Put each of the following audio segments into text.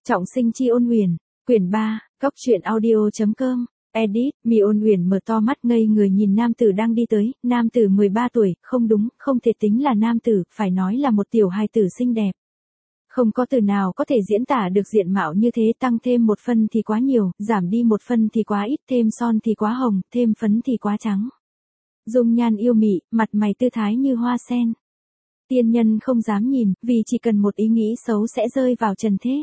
Trọng sinh chi Ôn Uyển, quyển 3, góc truyện audio.com, edit, Mi Ôn Uyển mở to mắt ngây người nhìn nam tử đang đi tới, nam tử 13 tuổi, không đúng, không thể tính là nam tử, phải nói là một tiểu hài tử xinh đẹp. Không có từ nào có thể diễn tả được diện mạo như thế, tăng thêm một phân thì quá nhiều, giảm đi một phân thì quá ít, thêm son thì quá hồng, thêm phấn thì quá trắng. Dung nhan yêu mị, mặt mày tư thái như hoa sen. Tiên nhân không dám nhìn, vì chỉ cần một ý nghĩ xấu sẽ rơi vào trần thế.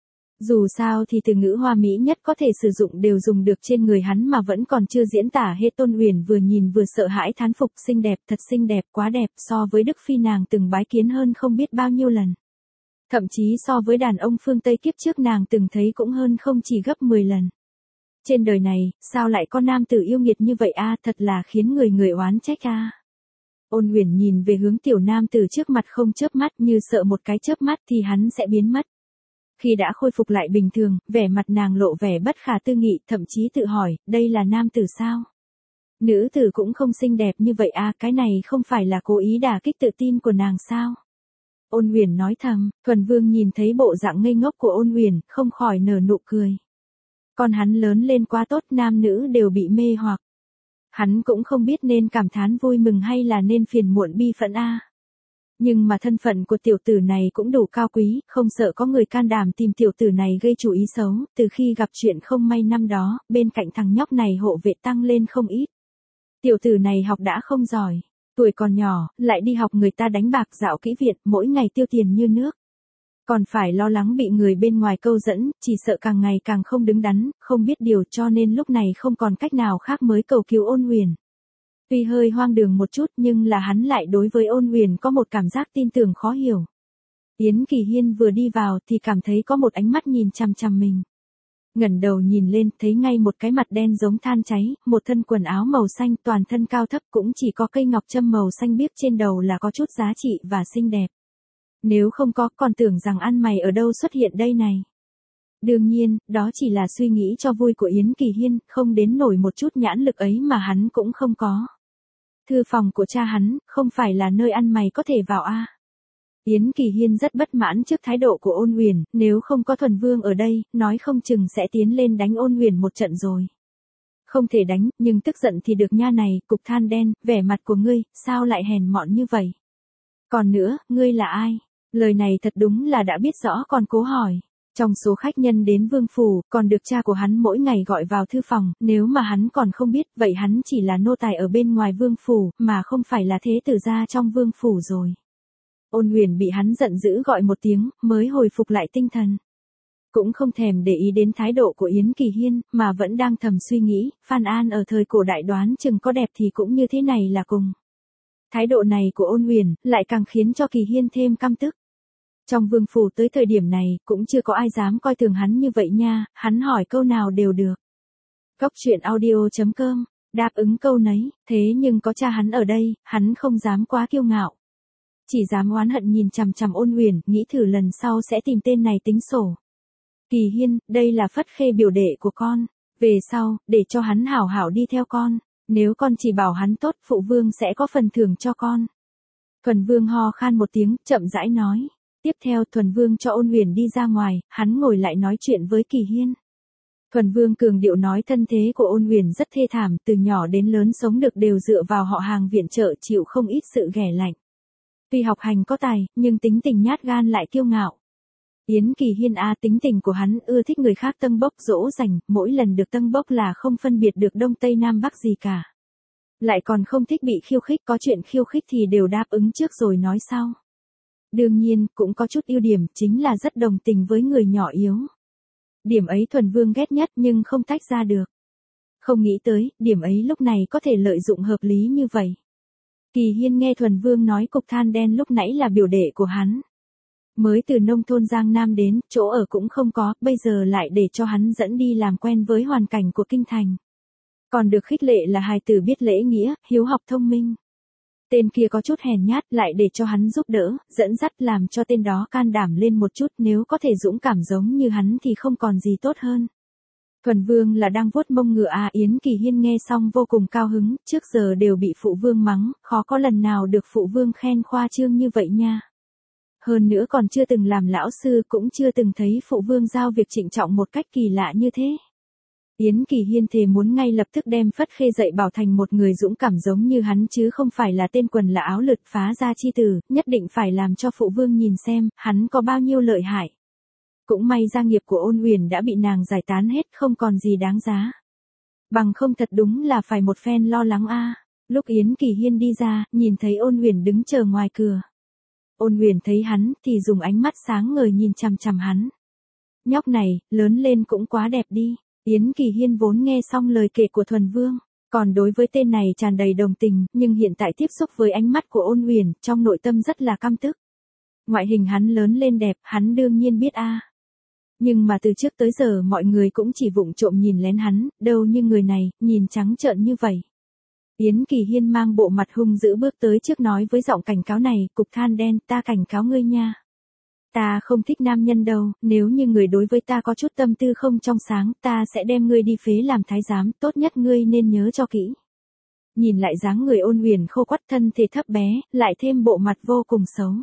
Dù sao thì từ ngữ hoa mỹ nhất có thể sử dụng đều dùng được trên người hắn mà vẫn còn chưa diễn tả hết. Ôn Uyển vừa nhìn vừa sợ hãi thán phục, xinh đẹp, thật xinh đẹp, quá đẹp, so với Đức Phi nàng từng bái kiến hơn không biết bao nhiêu lần. Thậm chí so với đàn ông phương Tây kiếp trước nàng từng thấy cũng hơn không chỉ gấp 10 lần. Trên đời này, sao lại có nam tử yêu nghiệt như vậy a, thật là khiến người oán trách a. Ôn Uyển nhìn về hướng tiểu nam tử trước mặt không chớp mắt, như sợ một cái chớp mắt thì hắn sẽ biến mất. Khi đã khôi phục lại bình thường, vẻ mặt nàng lộ vẻ bất khả tư nghị, thậm chí tự hỏi, đây là nam tử sao? Nữ tử cũng không xinh đẹp như vậy a, cái này không phải là cố ý đả kích tự tin của nàng sao? Ôn Uyển nói thầm. Thuần Vương nhìn thấy bộ dạng ngây ngốc của Ôn Uyển, không khỏi nở nụ cười. Con hắn lớn lên quá tốt, nam nữ đều bị mê hoặc. Hắn cũng không biết nên cảm thán vui mừng hay là nên phiền muộn bi phẫn a. Nhưng mà thân phận của tiểu tử này cũng đủ cao quý, không sợ có người can đảm tìm tiểu tử này gây chủ ý xấu. Từ khi gặp chuyện không may năm đó, bên cạnh thằng nhóc này hộ vệ tăng lên không ít. Tiểu tử này học đã không giỏi, tuổi còn nhỏ, lại đi học người ta đánh bạc dạo kỹ viện, mỗi ngày tiêu tiền như nước. Còn phải lo lắng bị người bên ngoài câu dẫn, chỉ sợ càng ngày càng không đứng đắn, không biết điều, cho nên lúc này không còn cách nào khác mới cầu cứu Ôn Uyển. Tuy hơi hoang đường một chút nhưng là hắn lại đối với Ôn Uyển có một cảm giác tin tưởng khó hiểu. Yến Kỳ Hiên vừa đi vào thì cảm thấy có một ánh mắt nhìn chằm chằm mình. Ngẩng đầu nhìn lên, thấy ngay một cái mặt đen giống than cháy, một thân quần áo màu xanh, toàn thân cao thấp, cũng chỉ có cây ngọc trâm màu xanh biếc trên đầu là có chút giá trị và xinh đẹp. Nếu không có, còn tưởng rằng ăn mày ở đâu xuất hiện đây này. Đương nhiên, đó chỉ là suy nghĩ cho vui của Yến Kỳ Hiên, không đến nổi một chút nhãn lực ấy mà hắn cũng không có. Thư phòng của cha hắn, không phải là nơi ăn mày có thể vào a. Yến Kỳ Hiên rất bất mãn trước thái độ của Ôn Uyển, nếu không có Thuần Vương ở đây, nói không chừng sẽ tiến lên đánh Ôn Uyển một trận rồi. Không thể đánh, nhưng tức giận thì được nha này, cục than đen, vẻ mặt của ngươi, sao lại hèn mọn như vậy? Còn nữa, ngươi là ai? Lời này thật đúng là đã biết rõ còn cố hỏi. Trong số khách nhân đến vương phủ, còn được cha của hắn mỗi ngày gọi vào thư phòng, nếu mà hắn còn không biết, vậy hắn chỉ là nô tài ở bên ngoài vương phủ, mà không phải là thế tử gia trong vương phủ rồi. Ôn Uyển bị hắn giận dữ gọi một tiếng, mới hồi phục lại tinh thần. Cũng không thèm để ý đến thái độ của Yến Kỳ Hiên, mà vẫn đang thầm suy nghĩ, Phan An ở thời cổ đại đoán chừng có đẹp thì cũng như thế này là cùng. Thái độ này của Ôn Uyển, lại càng khiến cho Kỳ Hiên thêm căm tức. Trong vương phủ tới thời điểm này, cũng chưa có ai dám coi thường hắn như vậy nha, hắn hỏi câu nào đều được. Góc truyện audio.com, đáp ứng câu nấy, thế nhưng có cha hắn ở đây, hắn không dám quá kiêu ngạo. Chỉ dám oán hận nhìn chằm chằm Ôn Uyển, nghĩ thử lần sau sẽ tìm tên này tính sổ. Kỳ Hiên, đây là Phất Khê biểu đệ của con, về sau, để cho hắn hảo hảo đi theo con, nếu con chỉ bảo hắn tốt, phụ vương sẽ có phần thưởng cho con. Thuần Vương ho khan một tiếng, chậm rãi nói. Tiếp theo Thuần Vương cho Ôn Uyển đi ra ngoài, hắn ngồi lại nói chuyện với Kỳ Hiên. Thuần Vương cường điệu nói thân thế của Ôn Uyển rất thê thảm, từ nhỏ đến lớn sống được đều dựa vào họ hàng viện trợ, chịu không ít sự ghẻ lạnh. Tuy học hành có tài, nhưng tính tình nhát gan lại kiêu ngạo. Yến Kỳ Hiên tính tình của hắn ưa thích người khác tâng bốc dỗ dành, mỗi lần được tâng bốc là không phân biệt được đông tây nam bắc gì cả. Lại còn không thích bị khiêu khích, có chuyện khiêu khích thì đều đáp ứng trước rồi nói sau. Đương nhiên, cũng có chút ưu điểm, chính là rất đồng tình với người nhỏ yếu. Điểm ấy Thuần Vương ghét nhất nhưng không tách ra được. Không nghĩ tới, điểm ấy lúc này có thể lợi dụng hợp lý như vậy. Kỳ Hiên nghe Thuần Vương nói cục than đen lúc nãy là biểu đệ của hắn. Mới từ nông thôn Giang Nam đến, chỗ ở cũng không có, bây giờ lại để cho hắn dẫn đi làm quen với hoàn cảnh của kinh thành. Còn được khích lệ là hài tử biết lễ nghĩa, hiếu học thông minh. Tên kia có chút hèn nhát, lại để cho hắn giúp đỡ, dẫn dắt làm cho tên đó can đảm lên một chút, nếu có thể dũng cảm giống như hắn thì không còn gì tốt hơn. Thuần Vương là đang vuốt mông ngựa Yến Kỳ Hiên nghe xong vô cùng cao hứng, trước giờ đều bị phụ vương mắng, khó có lần nào được phụ vương khen khoa trương như vậy nha. Hơn nữa còn chưa từng làm lão sư, cũng chưa từng thấy phụ vương giao việc trịnh trọng một cách kỳ lạ như thế. Yến Kỳ Hiên thề muốn ngay lập tức đem Phất Khê dạy bảo thành một người dũng cảm giống như hắn chứ không phải là tên quần là áo lượt phá ra chi tử, nhất định phải làm cho phụ vương nhìn xem, hắn có bao nhiêu lợi hại. Cũng may gia nghiệp của Ôn Uyển đã bị nàng giải tán hết, không còn gì đáng giá. Bằng không thật đúng là phải một phen lo lắng a. Lúc Yến Kỳ Hiên đi ra, nhìn thấy Ôn Uyển đứng chờ ngoài cửa. Ôn Uyển thấy hắn thì dùng ánh mắt sáng ngời nhìn chằm chằm hắn. Nhóc này, lớn lên cũng quá đẹp đi. Yến Kỳ Hiên vốn nghe xong lời kể của Thuần Vương, còn đối với tên này tràn đầy đồng tình, nhưng hiện tại tiếp xúc với ánh mắt của Ôn Uyển, trong nội tâm rất là căm tức. Ngoại hình hắn lớn lên đẹp, hắn đương nhiên biết a. Nhưng mà từ trước tới giờ mọi người cũng chỉ vụng trộm nhìn lén hắn, đâu như người này, nhìn trắng trợn như vậy. Yến Kỳ Hiên mang bộ mặt hung dữ bước tới trước nói với giọng cảnh cáo này, cục than đen, ta cảnh cáo ngươi nha. Ta không thích nam nhân đâu, nếu như người đối với ta có chút tâm tư không trong sáng, ta sẽ đem ngươi đi phế làm thái giám, tốt nhất ngươi nên nhớ cho kỹ. Nhìn lại dáng người Ôn Uyển khô quắt thân thể thấp bé, lại thêm bộ mặt vô cùng xấu.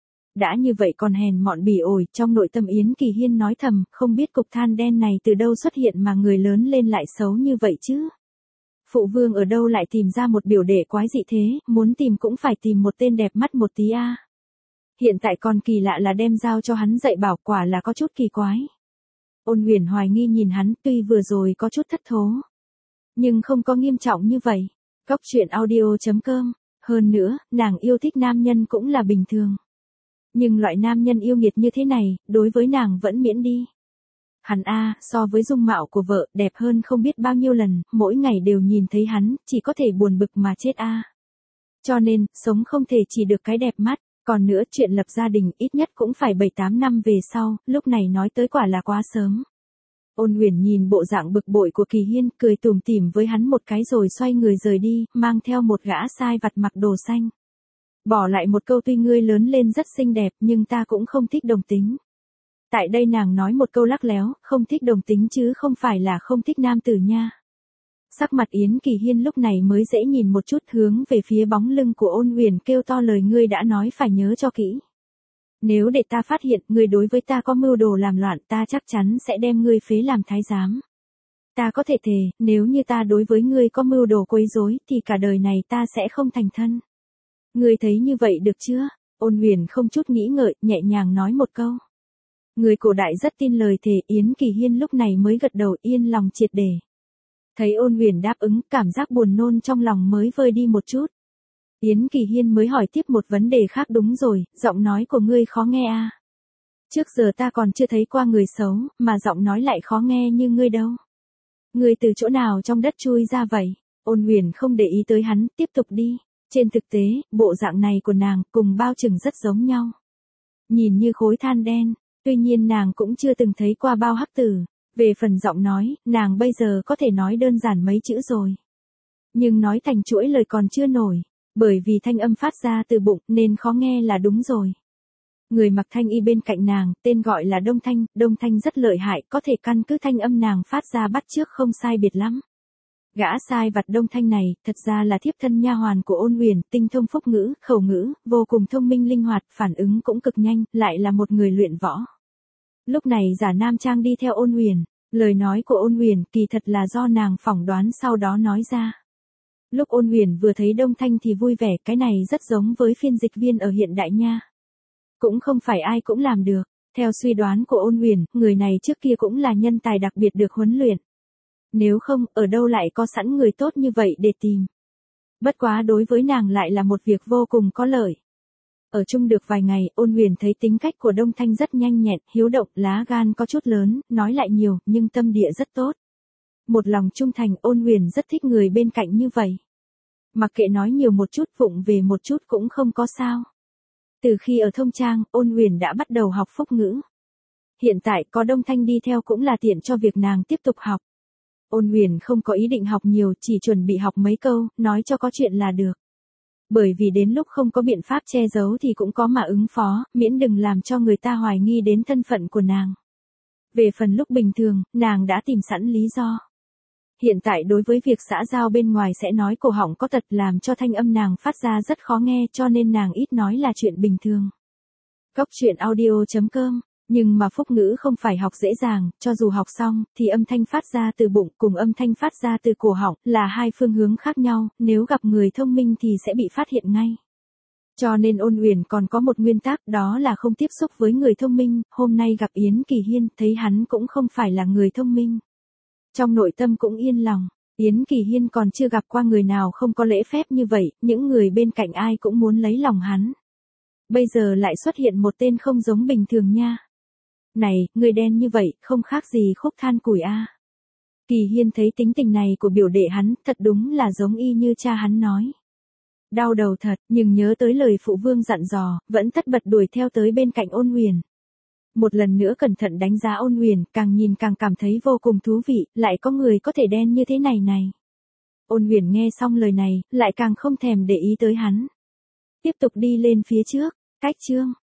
Đã như vậy còn hèn mọn bỉ ổi, trong nội tâm Yến Kỳ Hiên nói thầm, không biết cục than đen này từ đâu xuất hiện mà người lớn lên lại xấu như vậy chứ. Phụ vương ở đâu lại tìm ra một biểu đệ quái dị thế, muốn tìm cũng phải tìm một tên đẹp mắt một tí a. Hiện tại còn kỳ lạ là đem giao cho hắn dạy bảo, quả là có chút kỳ quái. Ôn Uyển hoài nghi nhìn hắn, tuy vừa rồi có chút thất thố, nhưng không có nghiêm trọng như vậy. Góc truyện audio.com. Hơn nữa, nàng yêu thích nam nhân cũng là bình thường. Nhưng loại nam nhân yêu nghiệt như thế này, đối với nàng vẫn miễn đi. Hắn a, so với dung mạo của vợ, đẹp hơn không biết bao nhiêu lần, mỗi ngày đều nhìn thấy hắn, chỉ có thể buồn bực mà chết a. Cho nên, sống không thể chỉ được cái đẹp mắt, còn nữa chuyện lập gia đình ít nhất cũng phải 7-8 năm về sau, lúc này nói tới quả là quá sớm. Ôn Uyển nhìn bộ dạng bực bội của Kỳ Hiên, cười tủm tỉm với hắn một cái rồi xoay người rời đi, mang theo một gã sai vặt mặc đồ xanh. Bỏ lại một câu, tuy ngươi lớn lên rất xinh đẹp nhưng ta cũng không thích đồng tính. Tại đây nàng nói một câu lắc léo, không thích đồng tính chứ không phải là không thích nam tử nha. Sắc mặt Yến Kỳ Hiên lúc này mới dễ nhìn một chút, hướng về phía bóng lưng của Ôn Uyển kêu to, lời ngươi đã nói phải nhớ cho kỹ. Nếu để ta phát hiện ngươi đối với ta có mưu đồ làm loạn, ta chắc chắn sẽ đem ngươi phế làm thái giám. Ta có thể thề, nếu như ta đối với ngươi có mưu đồ quấy rối thì cả đời này ta sẽ không thành thân. Ngươi thấy như vậy được chưa? Ôn Uyển không chút nghĩ ngợi, nhẹ nhàng nói một câu. Người cổ đại rất tin lời thề, Yến Kỳ Hiên lúc này mới gật đầu, yên lòng triệt để. Thấy Ôn Uyển đáp ứng, cảm giác buồn nôn trong lòng mới vơi đi một chút. Yến Kỳ Hiên mới hỏi tiếp một vấn đề khác, đúng rồi, giọng nói của ngươi khó nghe à? Trước giờ ta còn chưa thấy qua người xấu, mà giọng nói lại khó nghe như ngươi đâu. Ngươi từ chỗ nào trong đất chui ra vậy? Ôn Uyển không để ý tới hắn, tiếp tục đi. Trên thực tế, bộ dạng này của nàng cùng Bao Trừng rất giống nhau. Nhìn như khối than đen, tuy nhiên nàng cũng chưa từng thấy qua Bao Hắc Tử. Về phần giọng nói, nàng bây giờ có thể nói đơn giản mấy chữ rồi. Nhưng nói thành chuỗi lời còn chưa nổi, bởi vì thanh âm phát ra từ bụng nên khó nghe là đúng rồi. Người mặc thanh y bên cạnh nàng, tên gọi là Đông Thanh rất lợi hại, có thể căn cứ thanh âm nàng phát ra bắt chước không sai biệt lắm. Gã sai vặt Đông Thanh này, thật ra là thiếp thân nha hoàn của Ôn Uyển, tinh thông phúc ngữ, khẩu ngữ, vô cùng thông minh linh hoạt, phản ứng cũng cực nhanh, lại là một người luyện võ. Lúc này giả nam trang đi theo Ôn Uyển, lời nói của Ôn Uyển kỳ thật là do nàng phỏng đoán sau đó nói ra. Lúc Ôn Uyển vừa thấy Đông Thanh thì vui vẻ, cái này rất giống với phiên dịch viên ở hiện đại nha. Cũng không phải ai cũng làm được, theo suy đoán của Ôn Uyển, người này trước kia cũng là nhân tài đặc biệt được huấn luyện. Nếu không, ở đâu lại có sẵn người tốt như vậy để tìm. Bất quá đối với nàng lại là một việc vô cùng có lợi. Ở chung được vài ngày, Ôn Uyển thấy tính cách của Đông Thanh rất nhanh nhẹn, hiếu động, lá gan có chút lớn, nói lại nhiều, nhưng tâm địa rất tốt. Một lòng trung thành, Ôn Uyển rất thích người bên cạnh như vậy. Mặc kệ nói nhiều một chút, vụng về một chút cũng không có sao. Từ khi ở Thông Trang, Ôn Uyển đã bắt đầu học phúc ngữ. Hiện tại có Đông Thanh đi theo cũng là tiện cho việc nàng tiếp tục học. Ôn Uyển không có ý định học nhiều, chỉ chuẩn bị học mấy câu, nói cho có chuyện là được. Bởi vì đến lúc không có biện pháp che giấu thì cũng có mà ứng phó, miễn đừng làm cho người ta hoài nghi đến thân phận của nàng. Về phần lúc bình thường, nàng đã tìm sẵn lý do. Hiện tại đối với việc xã giao bên ngoài sẽ nói cổ họng có tật làm cho thanh âm nàng phát ra rất khó nghe, cho nên nàng ít nói là chuyện bình thường. Cóc truyện audio.com. Nhưng mà phúc ngữ không phải học dễ dàng, cho dù học xong, thì âm thanh phát ra từ bụng cùng âm thanh phát ra từ cổ họng là hai phương hướng khác nhau, nếu gặp người thông minh thì sẽ bị phát hiện ngay. Cho nên Ôn Uyển còn có một nguyên tắc, đó là không tiếp xúc với người thông minh. Hôm nay gặp Yến Kỳ Hiên, thấy hắn cũng không phải là người thông minh. Trong nội tâm cũng yên lòng, Yến Kỳ Hiên còn chưa gặp qua người nào không có lễ phép như vậy, những người bên cạnh ai cũng muốn lấy lòng hắn. Bây giờ lại xuất hiện một tên không giống bình thường nha. Này, người đen như vậy, không khác gì khúc than củi a. Kỳ Hiên thấy tính tình này của biểu đệ hắn, thật đúng là giống y như cha hắn nói. Đau đầu thật, nhưng nhớ tới lời phụ vương dặn dò, vẫn tất bật đuổi theo tới bên cạnh Ôn Uyển. Một lần nữa cẩn thận đánh giá Ôn Uyển, càng nhìn càng cảm thấy vô cùng thú vị, lại có người có thể đen như thế này này. Ôn Uyển nghe xong lời này, lại càng không thèm để ý tới hắn. Tiếp tục đi lên phía trước, cách chương.